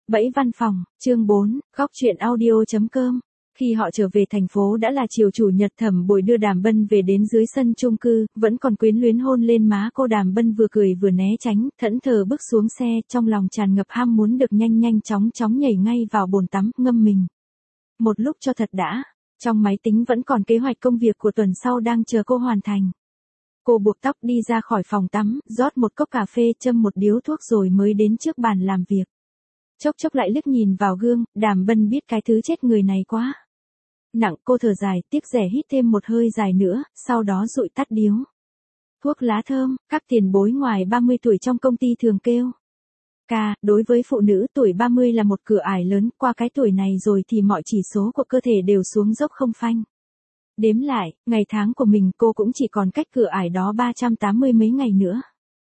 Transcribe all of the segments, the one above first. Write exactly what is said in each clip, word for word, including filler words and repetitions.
Bẫy văn phòng, chương bốn, góc truyện audio.com. Khi họ trở về thành phố đã là chiều chủ nhật. Thẩm Bồi đưa Đàm Bân về đến dưới sân chung cư, vẫn còn quyến luyến hôn lên má cô. Đàm Bân vừa cười vừa né tránh, thẫn thờ bước xuống xe, trong lòng tràn ngập ham muốn được nhanh nhanh chóng chóng nhảy ngay vào bồn tắm, ngâm mình. Một lúc cho thật đã, trong máy tính vẫn còn kế hoạch công việc của tuần sau đang chờ cô hoàn thành. Cô buộc tóc đi ra khỏi phòng tắm, rót một cốc cà phê, châm một điếu thuốc rồi mới đến trước bàn làm việc. Chốc chốc lại liếc nhìn vào gương, Đàm Bân biết cái thứ chết người này quá nặng, cô thở dài, tiếc rẻ hít thêm một hơi dài nữa, sau đó dụi tắt điếu thuốc lá thơm. Các tiền bối ngoài ba mươi tuổi trong công ty thường kêu ca, đối với phụ nữ tuổi ba mươi là một cửa ải lớn, qua cái tuổi này rồi thì mọi chỉ số của cơ thể đều xuống dốc không phanh. Đếm lại, ngày tháng của mình cô cũng chỉ còn cách cửa ải đó ba trăm tám mươi mấy ngày nữa.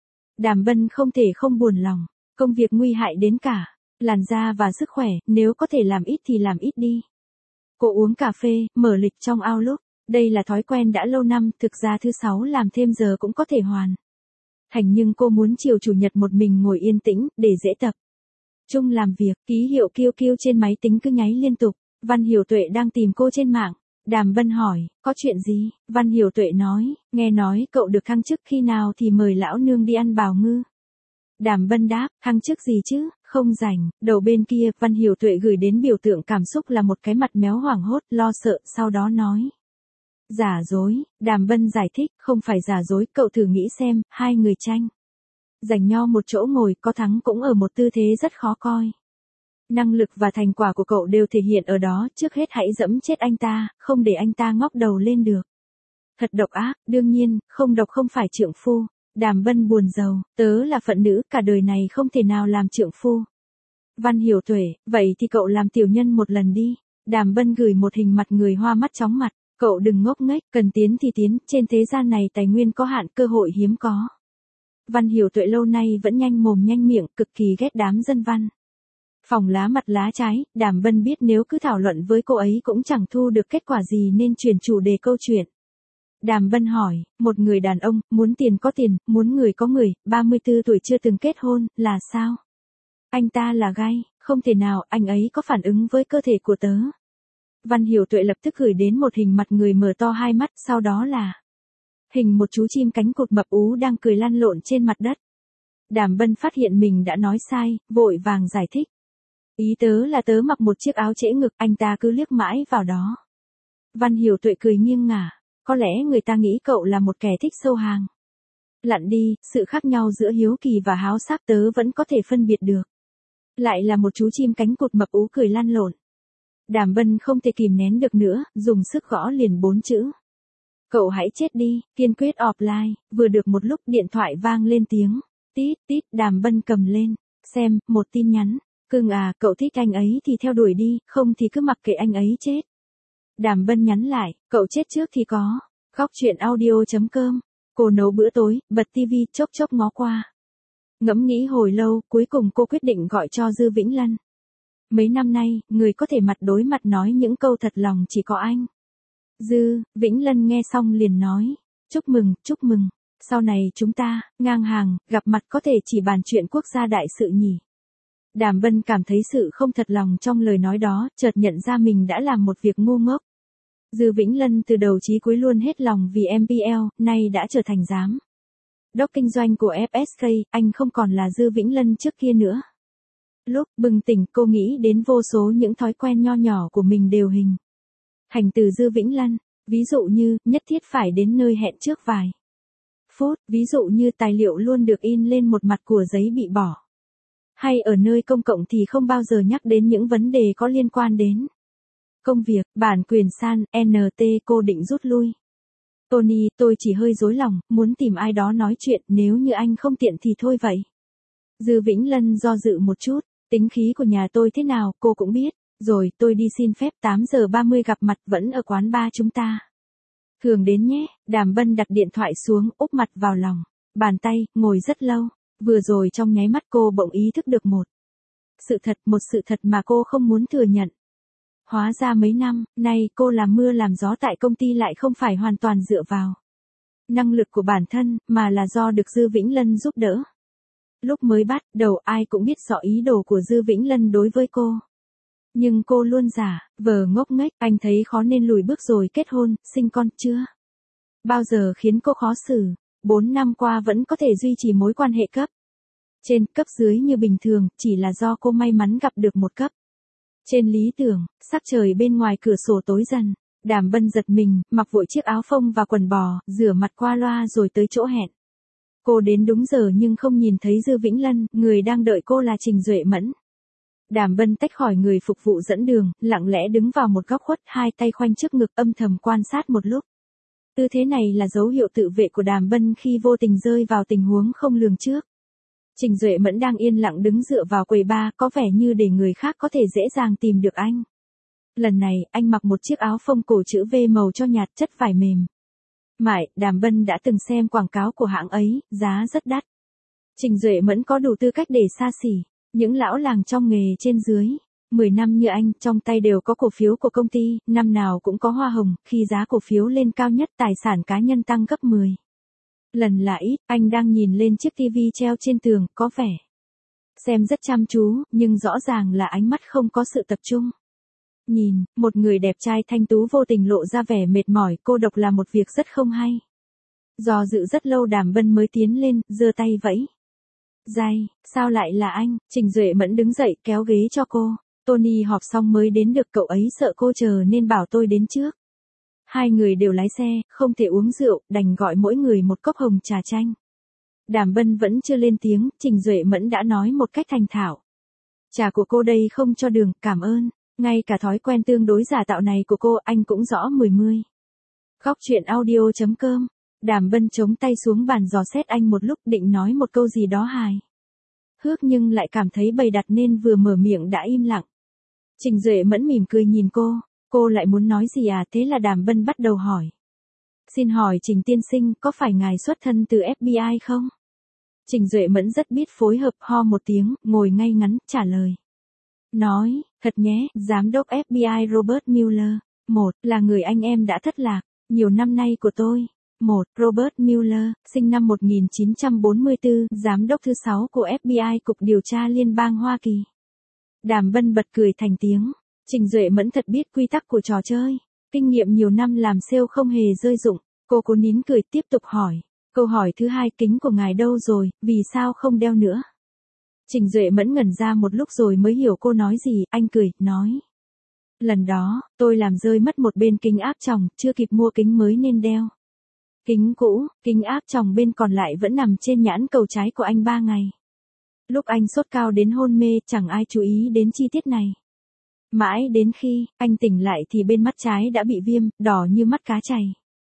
Đàm Bân không thể không buồn lòng, công việc nguy hại đến cả làn da và sức khỏe, nếu có thể làm ít thì làm ít đi. Cô uống cà phê, mở lịch trong Outlook, đây là thói quen đã lâu năm, thực ra thứ sáu làm thêm giờ cũng có thể hoàn thành, nhưng cô muốn chiều chủ nhật một mình ngồi yên tĩnh, để dễ tập trung làm việc. Ký hiệu kiêu kiêu trên máy tính cứ nháy liên tục. Văn Hiểu Tuệ đang tìm cô trên mạng. Đàm Bân hỏi, có chuyện gì? Văn Hiểu Tuệ nói, nghe nói cậu được thăng chức, khi nào thì mời lão nương đi ăn bào ngư. Đàm Bân đáp, thăng chức gì chứ, không rảnh. Đầu bên kia, Văn Hiểu Tuệ gửi đến biểu tượng cảm xúc là một cái mặt méo hoảng hốt, lo sợ, sau đó nói. Giả dối. Đàm Bân giải thích, không phải giả dối, cậu thử nghĩ xem, hai người tranh giành nhau một chỗ ngồi, có thắng cũng ở một tư thế rất khó coi. Năng lực và thành quả của cậu đều thể hiện ở đó, trước hết hãy dẫm chết anh ta, không để anh ta ngóc đầu lên được. Thật độc ác, đương nhiên, không độc không phải trượng phu. Đàm Bân buồn rầu, tớ là phận nữ, cả đời này không thể nào làm trượng phu. Văn Hiểu Tuệ, vậy thì cậu làm tiểu nhân một lần đi. Đàm Bân gửi một hình mặt người hoa mắt chóng mặt, cậu đừng ngốc nghếch, cần tiến thì tiến, trên thế gian này tài nguyên có hạn, cơ hội hiếm có. Văn Hiểu Tuệ lâu nay vẫn nhanh mồm nhanh miệng, cực kỳ ghét đám dân văn phòng lá mặt lá trái. Đàm Bân biết nếu cứ thảo luận với cô ấy cũng chẳng thu được kết quả gì nên chuyển chủ đề câu chuyện. Đàm Bân hỏi, một người đàn ông, muốn tiền có tiền, muốn người có người, ba mươi tư tuổi chưa từng kết hôn, là sao? Anh ta là gay, không thể nào, anh ấy có phản ứng với cơ thể của tớ. Văn Hiểu Tuệ lập tức gửi đến một hình mặt người mở to hai mắt, sau đó là hình một chú chim cánh cụt mập ú đang cười lăn lộn trên mặt đất. Đàm Bân phát hiện mình đã nói sai, vội vàng giải thích. Ý tớ là tớ mặc một chiếc áo trễ ngực, anh ta cứ liếc mãi vào đó. Văn Hiểu Tuệ cười nghiêng ngả, có lẽ người ta nghĩ cậu là một kẻ thích sâu hàng. Lặn đi, sự khác nhau giữa hiếu kỳ và háo sắc tớ vẫn có thể phân biệt được. Lại là một chú chim cánh cụt mập ú cười lăn lộn. Đàm Bân không thể kìm nén được nữa, dùng sức gõ liền bốn chữ. Cậu hãy chết đi, kiên quyết offline. Vừa được một lúc điện thoại vang lên tiếng. Tít tít, Đàm Bân cầm lên, xem, một tin nhắn. Cưng à, cậu thích anh ấy thì theo đuổi đi, không thì cứ mặc kệ anh ấy chết. Đàm Bân nhắn lại, cậu chết trước thì có. Góc truyện audio.com. Cô nấu bữa tối, bật tivi, chốc chốc ngó qua. Ngẫm nghĩ hồi lâu, cuối cùng cô quyết định gọi cho Dư Vĩnh Lân. Mấy năm nay, người có thể mặt đối mặt nói những câu thật lòng chỉ có anh. Dư Vĩnh Lân nghe xong liền nói, chúc mừng, chúc mừng. Sau này chúng ta, ngang hàng, gặp mặt có thể chỉ bàn chuyện quốc gia đại sự nhỉ. Đàm Bân cảm thấy sự không thật lòng trong lời nói đó, chợt nhận ra mình đã làm một việc ngu ngốc. Dư Vĩnh Lân từ đầu chí cuối luôn hết lòng vì em pê lờ, nay đã trở thành giám đốc kinh doanh của ép ét ca, anh không còn là Dư Vĩnh Lân trước kia nữa. Lúc bừng tỉnh, cô nghĩ đến vô số những thói quen nho nhỏ của mình đều hình thành từ Dư Vĩnh Lân, ví dụ như, nhất thiết phải đến nơi hẹn trước vài phút, ví dụ như tài liệu luôn được in lên một mặt của giấy bị bỏ. Hay ở nơi công cộng thì không bao giờ nhắc đến những vấn đề có liên quan đến công việc, bản quyền san, en tê cô định rút lui. Tony, tôi chỉ hơi rối lòng, muốn tìm ai đó nói chuyện, nếu như anh không tiện thì thôi vậy. Dư Vĩnh Lân do dự một chút, tính khí của nhà tôi thế nào, cô cũng biết. Rồi, tôi đi xin phép tám giờ ba mươi gặp mặt vẫn ở quán bar chúng ta. Thường đến nhé. Đàm Bân đặt điện thoại xuống, úp mặt vào lòng bàn tay, ngồi rất lâu. Vừa rồi trong nháy mắt cô bỗng ý thức được một sự thật, một sự thật mà cô không muốn thừa nhận. Hóa ra mấy năm nay cô làm mưa làm gió tại công ty lại không phải hoàn toàn dựa vào năng lực của bản thân, mà là do được Dư Vĩnh Lân giúp đỡ. Lúc mới bắt đầu ai cũng biết rõ ý đồ của Dư Vĩnh Lân đối với cô. Nhưng cô luôn giả, vờ ngốc nghếch, anh thấy khó nên lùi bước rồi kết hôn, sinh con chưa. Bao giờ khiến cô khó xử, bốn năm qua vẫn có thể duy trì mối quan hệ cấp trên, cấp dưới như bình thường, chỉ là do cô may mắn gặp được một cấp trên lý tưởng. Sắc trời bên ngoài cửa sổ tối dần, Đàm Bân giật mình, mặc vội chiếc áo phông và quần bò, rửa mặt qua loa rồi tới chỗ hẹn. Cô đến đúng giờ nhưng không nhìn thấy Dư Vĩnh Lân, người đang đợi cô là Trình Duệ Mẫn. Đàm Bân tách khỏi người phục vụ dẫn đường, lặng lẽ đứng vào một góc khuất, hai tay khoanh trước ngực âm thầm quan sát một lúc. Tư thế này là dấu hiệu tự vệ của Đàm Bân khi vô tình rơi vào tình huống không lường trước. Trình Duệ Mẫn đang yên lặng đứng dựa vào quầy bar, có vẻ như để người khác có thể dễ dàng tìm được anh. Lần này, anh mặc một chiếc áo phông cổ chữ V màu cho nhạt, chất vải mềm. Mại, Đàm Bân đã từng xem quảng cáo của hãng ấy, giá rất đắt. Trình Duệ Mẫn có đủ tư cách để xa xỉ. Những lão làng trong nghề trên dưới mười năm như anh, trong tay đều có cổ phiếu của công ty, năm nào cũng có hoa hồng, khi giá cổ phiếu lên cao nhất tài sản cá nhân tăng gấp mười lần là ít. Anh đang nhìn lên chiếc tivi treo trên tường, có vẻ xem rất chăm chú, nhưng rõ ràng là ánh mắt không có sự tập trung. Nhìn, một người đẹp trai thanh tú vô tình lộ ra vẻ mệt mỏi, cô độc là một việc rất không hay. Do dự rất lâu Đàm Bân mới tiến lên, giơ tay vẫy. Dây, sao lại là anh? Trình Duệ Mẫn đứng dậy kéo ghế cho cô. Tony họp xong mới đến được, cậu ấy sợ cô chờ nên bảo tôi đến trước. Hai người đều lái xe, không thể uống rượu, đành gọi mỗi người một cốc hồng trà chanh. Đàm Bân vẫn chưa lên tiếng, Trình Duệ Mẫn đã nói một cách thành thạo. Trà của cô đây không cho đường, cảm ơn. Ngay cả thói quen tương đối giả tạo này của cô anh cũng rõ mười mươi. Góc chuyện audio chấm com. Đàm Bân chống tay xuống bàn dò xét anh một lúc, định nói một câu gì đó hài hước nhưng lại cảm thấy bầy đặt nên vừa mở miệng đã im lặng. Trình Duệ Mẫn mỉm cười nhìn cô, cô lại muốn nói gì à? Thế là Đàm Bân bắt đầu hỏi. Xin hỏi Trình tiên sinh, có phải ngài xuất thân từ ép bê i không? Trình Duệ Mẫn rất biết phối hợp, ho một tiếng, ngồi ngay ngắn, trả lời. Nói, thật nhé, giám đốc ép bê i Robert Mueller, một, là người anh em đã thất lạc nhiều năm nay của tôi. một. Robert Mueller, sinh năm một nghìn chín trăm bốn mươi tư, giám đốc thứ sáu của ép bê i, Cục Điều tra Liên bang Hoa Kỳ. Đàm Bân bật cười thành tiếng. Trình Duệ Mẫn thật biết quy tắc của trò chơi. Kinh nghiệm nhiều năm làm sale không hề rơi dụng. Cô cố nín cười tiếp tục hỏi. Câu hỏi thứ hai, kính của ngài đâu rồi, vì sao không đeo nữa? Trình Duệ Mẫn ngẩn ra một lúc rồi mới hiểu cô nói gì, anh cười, nói. Lần đó, tôi làm rơi mất một bên kính áp tròng, chưa kịp mua kính mới nên đeo. Kính cũ, kính áp tròng bên còn lại vẫn nằm trên nhãn cầu trái của anh ba ngày. Lúc anh sốt cao đến hôn mê, chẳng ai chú ý đến chi tiết này. Mãi đến khi anh tỉnh lại thì bên mắt trái đã bị viêm, đỏ như mắt cá chày.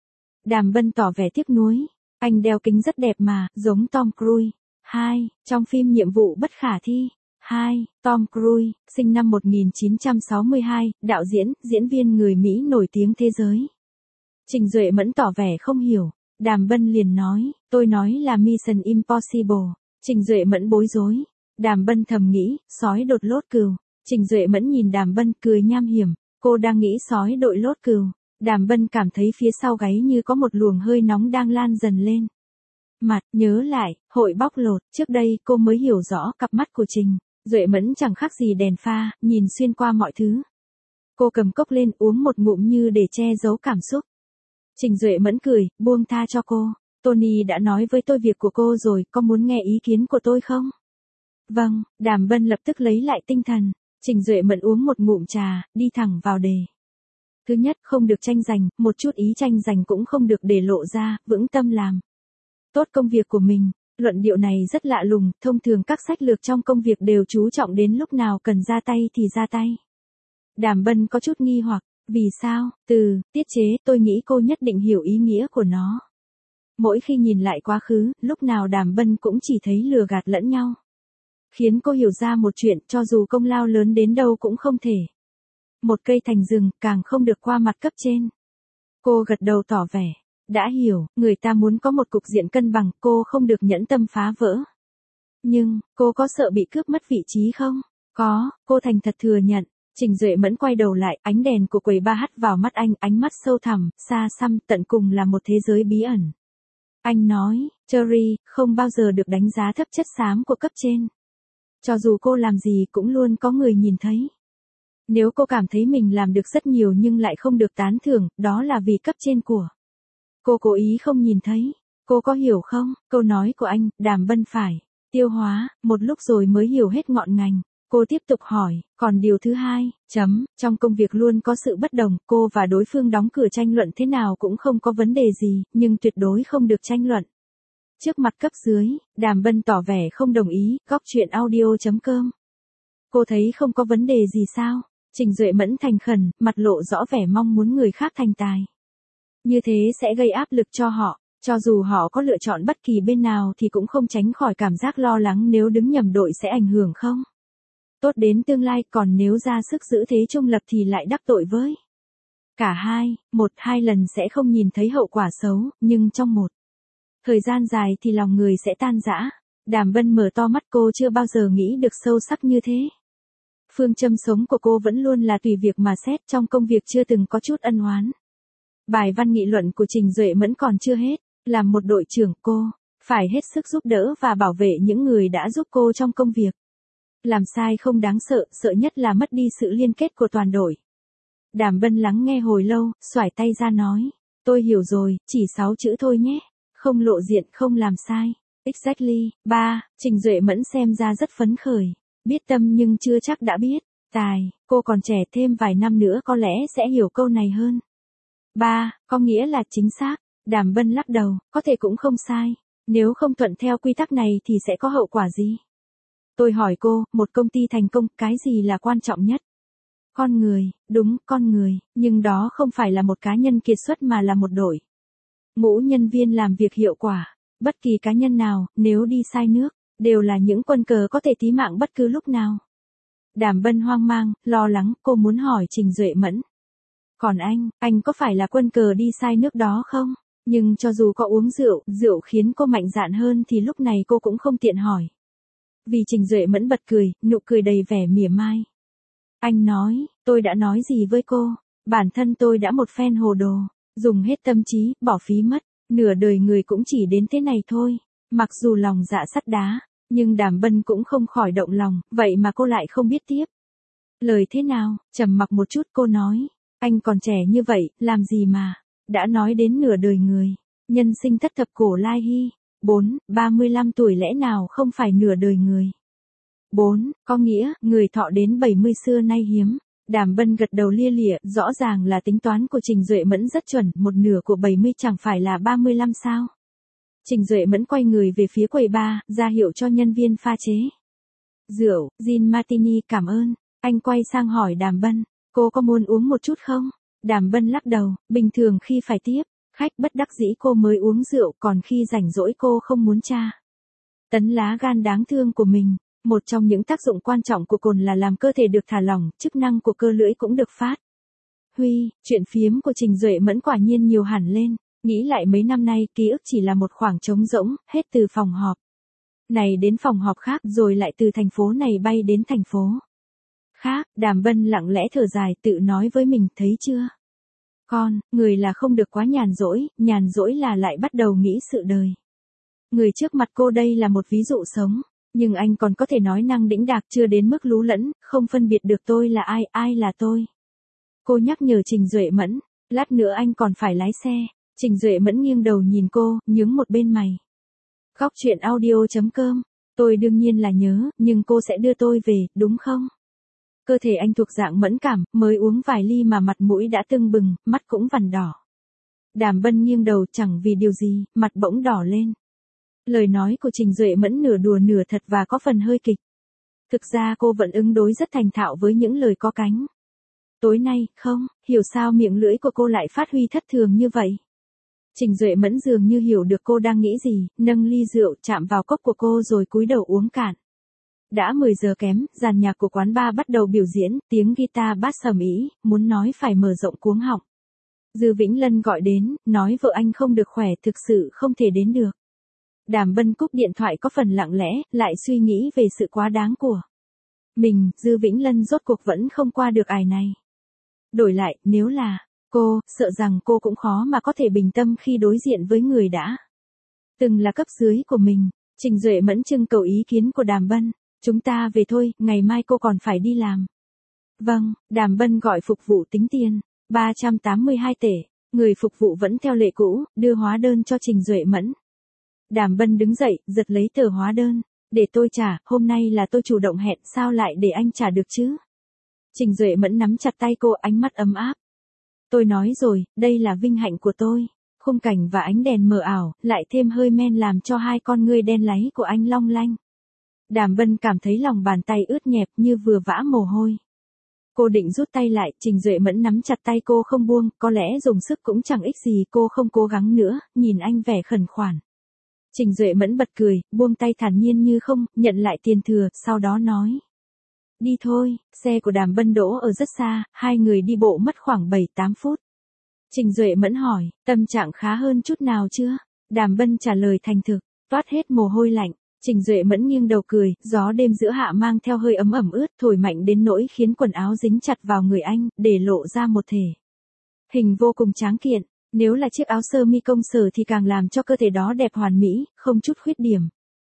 Đàm Bân tỏ vẻ tiếc nuối. Anh đeo kính rất đẹp mà, giống Tom Cruise. hai. Trong phim Nhiệm vụ bất khả thi. hai. Tom Cruise, sinh năm một nghìn chín trăm sáu mươi hai, đạo diễn, diễn viên người Mỹ nổi tiếng thế giới. Trình Duệ Mẫn tỏ vẻ không hiểu. Đàm Bân liền nói, tôi nói là Mission Impossible. Trình Duệ Mẫn bối rối. Đàm Bân thầm nghĩ, sói đột lốt cừu. Trình Duệ Mẫn nhìn Đàm Bân cười nham hiểm. Cô đang nghĩ sói đội lốt cừu. Đàm Bân cảm thấy phía sau gáy như có một luồng hơi nóng đang lan dần lên mặt, nhớ lại, hội bóc lột, trước đây cô mới hiểu rõ cặp mắt của Trình Duệ Mẫn chẳng khác gì đèn pha, nhìn xuyên qua mọi thứ. Cô cầm cốc lên uống một ngụm như để che giấu cảm xúc. Trình Duệ Mẫn cười, buông tha cho cô. Tony đã nói với tôi việc của cô rồi, có muốn nghe ý kiến của tôi không? Vâng, Đàm Bân lập tức lấy lại tinh thần. Trình Duệ Mẫn uống một ngụm trà, đi thẳng vào đề. Thứ nhất, không được tranh giành, một chút ý tranh giành cũng không được để lộ ra, vững tâm làm tốt công việc của mình. Luận điệu này rất lạ lùng, thông thường các sách lược trong công việc đều chú trọng đến lúc nào cần ra tay thì ra tay. Đàm Bân có chút nghi hoặc, vì sao? Từ tiết chế, tôi nghĩ cô nhất định hiểu ý nghĩa của nó. Mỗi khi nhìn lại quá khứ, lúc nào Đàm Bân cũng chỉ thấy lừa gạt lẫn nhau. Khiến cô hiểu ra một chuyện, cho dù công lao lớn đến đâu cũng không thể một cây thành rừng, càng không được qua mặt cấp trên. Cô gật đầu tỏ vẻ, đã hiểu, người ta muốn có một cục diện cân bằng, cô không được nhẫn tâm phá vỡ. Nhưng, cô có sợ bị cướp mất vị trí không? Có, cô thành thật thừa nhận. Trình Duệ Mẫn quay đầu lại, ánh đèn của quầy ba hắt vào mắt anh, ánh mắt sâu thẳm, xa xăm, tận cùng là một thế giới bí ẩn. Anh nói, Cherry, không bao giờ được đánh giá thấp chất xám của cấp trên. Cho dù cô làm gì cũng luôn có người nhìn thấy. Nếu cô cảm thấy mình làm được rất nhiều nhưng lại không được tán thưởng, đó là vì cấp trên của cô cố ý không nhìn thấy. Cô có hiểu không? Câu nói của anh, Đàm Bân phải tiêu hóa, một lúc rồi mới hiểu hết ngọn ngành. Cô tiếp tục hỏi, còn điều thứ hai, chấm, trong công việc luôn có sự bất đồng, cô và đối phương đóng cửa tranh luận thế nào cũng không có vấn đề gì, nhưng tuyệt đối không được tranh luận trước mặt cấp dưới. Đàm Bân tỏ vẻ không đồng ý, góc chuyện audio chấm com. Cô thấy không có vấn đề gì sao? Trình Duệ Mẫn thành khẩn, mặt lộ rõ vẻ mong muốn người khác thành tài. Như thế sẽ gây áp lực cho họ, cho dù họ có lựa chọn bất kỳ bên nào thì cũng không tránh khỏi cảm giác lo lắng nếu đứng nhầm đội sẽ ảnh hưởng không tốt đến tương lai, còn nếu ra sức giữ thế trung lập thì lại đắc tội với cả hai, một hai lần sẽ không nhìn thấy hậu quả xấu, nhưng trong một thời gian dài thì lòng người sẽ tan rã. Đàm Bân mở to mắt, cô chưa bao giờ nghĩ được sâu sắc như thế. Phương châm sống của cô vẫn luôn là tùy việc mà xét, trong công việc chưa từng có chút ân oán. Bài văn nghị luận của Trình Duệ Mẫn còn chưa hết, làm một đội trưởng cô phải hết sức giúp đỡ và bảo vệ những người đã giúp cô trong công việc. Làm sai không đáng sợ, sợ nhất là mất đi sự liên kết của toàn đội. Đàm Bân lắng nghe hồi lâu, xoải tay ra nói, tôi hiểu rồi, chỉ sáu chữ thôi nhé, không lộ diện, không làm sai. Exactly. ba. Trình Duệ Mẫn xem ra rất phấn khởi, biết tâm nhưng chưa chắc đã biết tài, cô còn trẻ, thêm vài năm nữa có lẽ sẽ hiểu câu này hơn. ba. Có nghĩa là chính xác. Đàm Bân lắc đầu, có thể cũng không sai, nếu không thuận theo quy tắc này thì sẽ có hậu quả gì? Tôi hỏi cô, một công ty thành công, cái gì là quan trọng nhất? Con người, đúng, con người, nhưng đó không phải là một cá nhân kiệt xuất mà là một đội ngũ nhân viên làm việc hiệu quả. Bất kỳ cá nhân nào, nếu đi sai nước, đều là những quân cờ có thể tí mạng bất cứ lúc nào. Đàm Bân hoang mang, lo lắng, cô muốn hỏi Trình Duệ Mẫn. Còn anh, anh có phải là quân cờ đi sai nước đó không? Nhưng cho dù có uống rượu, rượu khiến cô mạnh dạn hơn thì lúc này cô cũng không tiện hỏi. Vì Trình Duệ Mẫn bật cười, nụ cười đầy vẻ mỉa mai. Anh nói, tôi đã nói gì với cô? Bản thân tôi đã một phen hồ đồ, dùng hết tâm trí, bỏ phí mất, nửa đời người cũng chỉ đến thế này thôi. Mặc dù lòng dạ sắt đá, nhưng Đàm Bân cũng không khỏi động lòng, vậy mà cô lại không biết tiếp lời thế nào. Trầm mặc một chút, cô nói, anh còn trẻ như vậy, làm gì mà đã nói đến nửa đời người. Nhân sinh thất thập cổ lai hy. bốn. ba mươi lăm tuổi lẽ nào không phải nửa đời người? bốn. Có nghĩa, người thọ đến bảy mươi xưa nay hiếm. Đàm Bân gật đầu lia lịa, rõ ràng là tính toán của Trình Duệ Mẫn rất chuẩn, một nửa của bảy mươi chẳng phải là ba mươi lăm sao? Trình Duệ Mẫn quay người về phía quầy bar, ra hiệu cho nhân viên pha chế rượu, gin martini, cảm ơn. Anh quay sang hỏi Đàm Bân, cô có muốn uống một chút không? Đàm Bân lắc đầu, bình thường khi phải tiếp khách bất đắc dĩ cô mới uống rượu, còn khi rảnh rỗi cô không muốn tra tấn lá gan đáng thương của mình. Một trong những tác dụng quan trọng của cồn là làm cơ thể được thả lỏng, chức năng của cơ lưỡi cũng được phát huy. Chuyện phiếm của Trình Duệ Mẫn quả nhiên nhiều hẳn lên. Nghĩ lại mấy năm nay, ký ức chỉ là một khoảng trống rỗng, hết từ phòng họp này đến phòng họp khác, rồi lại từ thành phố này bay đến thành phố khác. Đàm Bân lặng lẽ thở dài, tự nói với mình, thấy chưa? Con, người là không được quá nhàn rỗi, nhàn rỗi là lại bắt đầu nghĩ sự đời. Người trước mặt cô đây là một ví dụ sống, nhưng anh còn có thể nói năng đĩnh đạc, chưa đến mức lú lẫn, không phân biệt được tôi là ai, ai là tôi. Cô nhắc nhở Trình Duệ Mẫn, lát nữa anh còn phải lái xe. Trình Duệ Mẫn nghiêng đầu nhìn cô, nhướng một bên mày. Góc chuyện audio chấm com. Tôi đương nhiên là nhớ, nhưng cô sẽ đưa tôi về, đúng không? Cơ thể anh thuộc dạng mẫn cảm, mới uống vài ly mà mặt mũi đã tưng bừng, mắt cũng vằn đỏ. Đàm Bân nghiêng đầu, chẳng vì điều gì, mặt bỗng đỏ lên. Lời nói của Trình Duệ Mẫn nửa đùa nửa thật và có phần hơi kịch. Thực ra cô vẫn ứng đối rất thành thạo với những lời có cánh. Tối nay, không, hiểu sao miệng lưỡi của cô lại phát huy thất thường như vậy. Trình Duệ Mẫn dường như hiểu được cô đang nghĩ gì, nâng ly rượu chạm vào cốc của cô rồi cúi đầu uống cạn. Đã mười giờ kém, dàn nhạc của quán bar bắt đầu biểu diễn, tiếng guitar bass ầm ĩ, muốn nói phải mở rộng cuống họng. Dư Vĩnh Lân gọi đến, nói vợ anh không được khỏe, thực sự không thể đến được. Đàm Bân cúp điện thoại có phần lặng lẽ, lại suy nghĩ về sự quá đáng của mình. Dư Vĩnh Lân rốt cuộc vẫn không qua được ải này. Đổi lại, nếu là cô, sợ rằng cô cũng khó mà có thể bình tâm khi đối diện với người đã từng là cấp dưới của mình. Trình Duệ Mẫn trưng cầu ý kiến của Đàm Bân. Chúng ta về thôi, ngày mai cô còn phải đi làm. Vâng, Đàm Bân gọi phục vụ tính tiền. ba trăm tám mươi hai tể. Người phục vụ vẫn theo lệ cũ, đưa hóa đơn cho Trình Duệ Mẫn. Đàm Bân đứng dậy, giật lấy tờ hóa đơn. Để tôi trả, hôm nay là tôi chủ động hẹn, sao lại để anh trả được chứ? Trình Duệ Mẫn nắm chặt tay cô, ánh mắt ấm áp. Tôi nói rồi, đây là vinh hạnh của tôi. Khung cảnh và ánh đèn mờ ảo, lại thêm hơi men làm cho hai con ngươi đen láy của anh long lanh. Đàm Bân cảm thấy lòng bàn tay ướt nhẹp như vừa vã mồ hôi. Cô định rút tay lại, Trình Duệ Mẫn nắm chặt tay cô không buông, có lẽ dùng sức cũng chẳng ích gì, cô không cố gắng nữa, nhìn anh vẻ khẩn khoản. Trình Duệ Mẫn bật cười, buông tay thản nhiên như không, nhận lại tiền thừa, sau đó nói. Đi thôi, xe của Đàm Bân đỗ ở rất xa, hai người đi bộ mất khoảng bảy tám phút. Trình Duệ Mẫn hỏi, tâm trạng khá hơn chút nào chưa? Đàm Bân trả lời thành thực, toát hết mồ hôi lạnh. Trình Duệ Mẫn nghiêng đầu cười, gió đêm giữa hạ mang theo hơi ấm ẩm ướt thổi mạnh đến nỗi khiến quần áo dính chặt vào người anh, để lộ ra một thể hình vô cùng tráng kiện. Nếu là chiếc áo sơ mi công sở thì càng làm cho cơ thể đó đẹp hoàn mỹ, không chút khuyết điểm.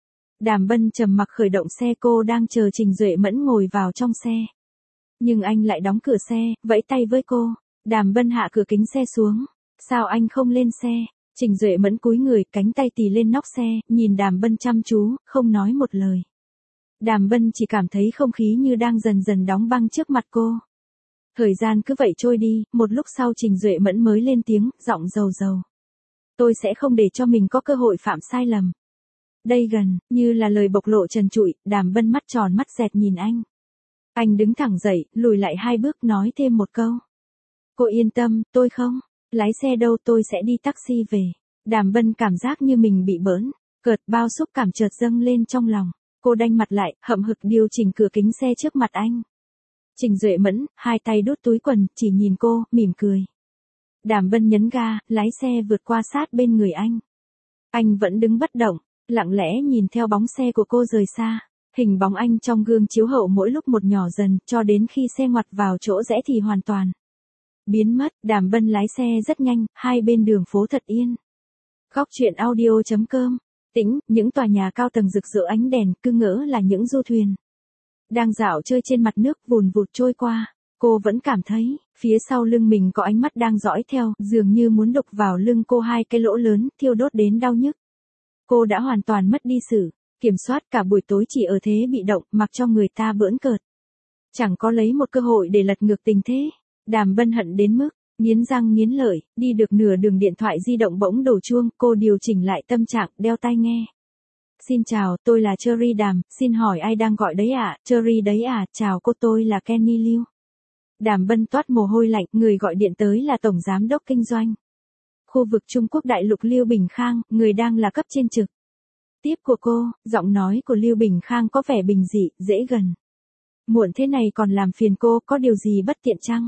Đàm Bân trầm mặc khởi động xe, cô đang chờ Trình Duệ Mẫn ngồi vào trong xe. Nhưng anh lại đóng cửa xe, vẫy tay với cô. Đàm Bân hạ cửa kính xe xuống. Sao anh không lên xe? Trình Duệ Mẫn cúi người, cánh tay tì lên nóc xe, nhìn Đàm Bân chăm chú, không nói một lời. Đàm Bân chỉ cảm thấy không khí như đang dần dần đóng băng trước mặt cô. Thời gian cứ vậy trôi đi, một lúc sau Trình Duệ Mẫn mới lên tiếng, giọng dầu dầu. Tôi sẽ không để cho mình có cơ hội phạm sai lầm. Đây gần, như là lời bộc lộ trần trụi, Đàm Bân mắt tròn mắt dẹt nhìn anh. Anh đứng thẳng dậy, lùi lại hai bước, nói thêm một câu. Cô yên tâm, tôi không lái xe đâu, tôi sẽ đi taxi về. Đàm Bân cảm giác như mình bị bỡn, cợt bao xúc cảm chợt dâng lên trong lòng. Cô đanh mặt lại, hậm hực điều chỉnh cửa kính xe trước mặt anh. Trình Duệ Mẫn, hai tay đút túi quần, chỉ nhìn cô, mỉm cười. Đàm Bân nhấn ga, lái xe vượt qua sát bên người anh. Anh vẫn đứng bất động, lặng lẽ nhìn theo bóng xe của cô rời xa. Hình bóng anh trong gương chiếu hậu mỗi lúc một nhỏ dần, cho đến khi xe ngoặt vào chỗ rẽ thì hoàn toàn biến mất. Đàm Bân lái xe rất nhanh, hai bên đường phố thật yên. Góc truyện audio chấm com. Tĩnh, những tòa nhà cao tầng rực rỡ ánh đèn, cứ ngỡ là những du thuyền đang dạo chơi trên mặt nước vùn vụt trôi qua. Cô vẫn cảm thấy, phía sau lưng mình có ánh mắt đang dõi theo, dường như muốn đục vào lưng cô hai cái lỗ lớn, thiêu đốt đến đau nhức. Cô đã hoàn toàn mất đi sự kiểm soát, cả buổi tối chỉ ở thế bị động, mặc cho người ta bỡn cợt. Chẳng có lấy một cơ hội để lật ngược tình thế. Đàm Bân hận đến mức nghiến răng nghiến lợi, đi được nửa đường điện thoại di động bỗng đổ chuông, cô điều chỉnh lại tâm trạng, đeo tai nghe. Xin chào, tôi là Cherry Đàm, xin hỏi ai đang gọi đấy ạ? À? Cherry đấy à, chào cô, tôi là Kenny Liu. Đàm Bân toát mồ hôi lạnh, người gọi điện tới là Tổng Giám đốc Kinh doanh khu vực Trung Quốc đại lục Lưu Bình Khang, người đang là cấp trên trực tiếp của cô. Giọng nói của Lưu Bình Khang có vẻ bình dị, dễ gần. Muộn thế này còn làm phiền cô, có điều gì bất tiện chăng?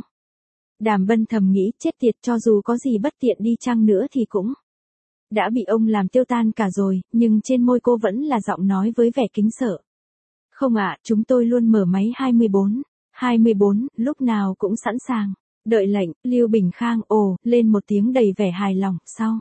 Đàm Bân thầm nghĩ, chết tiệt, cho dù có gì bất tiện đi chăng nữa thì cũng đã bị ông làm tiêu tan cả rồi, nhưng trên môi cô vẫn là giọng nói với vẻ kính sợ. Không ạ, chúng tôi luôn mở máy hai mươi bốn, hai mươi bốn, lúc nào cũng sẵn sàng. Đợi lệnh, Lưu Bình Khang ồ, lên một tiếng đầy vẻ hài lòng, sau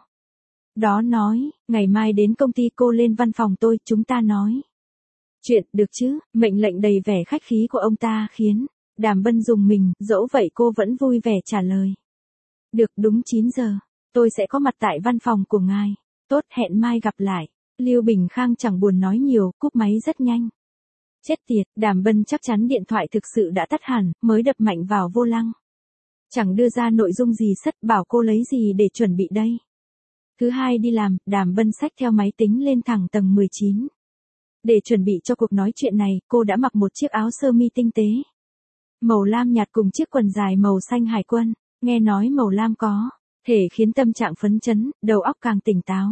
đó nói, ngày mai đến công ty cô lên văn phòng tôi, chúng ta nói chuyện, được chứ? Mệnh lệnh đầy vẻ khách khí của ông ta khiến Đàm Bân rùng mình, dẫu vậy cô vẫn vui vẻ trả lời. Được, đúng chín giờ, tôi sẽ có mặt tại văn phòng của ngài. Tốt, hẹn mai gặp lại. Lưu Bình Khang chẳng buồn nói nhiều, cúp máy rất nhanh. Chết tiệt, Đàm Bân chắc chắn điện thoại thực sự đã tắt hẳn, mới đập mạnh vào vô lăng. Chẳng đưa ra nội dung gì sất, bảo cô lấy gì để chuẩn bị đây. Thứ hai đi làm, Đàm Bân xách theo máy tính lên thẳng tầng mười chín. Để chuẩn bị cho cuộc nói chuyện này, cô đã mặc một chiếc áo sơ mi tinh tế màu lam nhạt cùng chiếc quần dài màu xanh hải quân. Nghe nói màu lam có thể khiến tâm trạng phấn chấn, đầu óc càng tỉnh táo.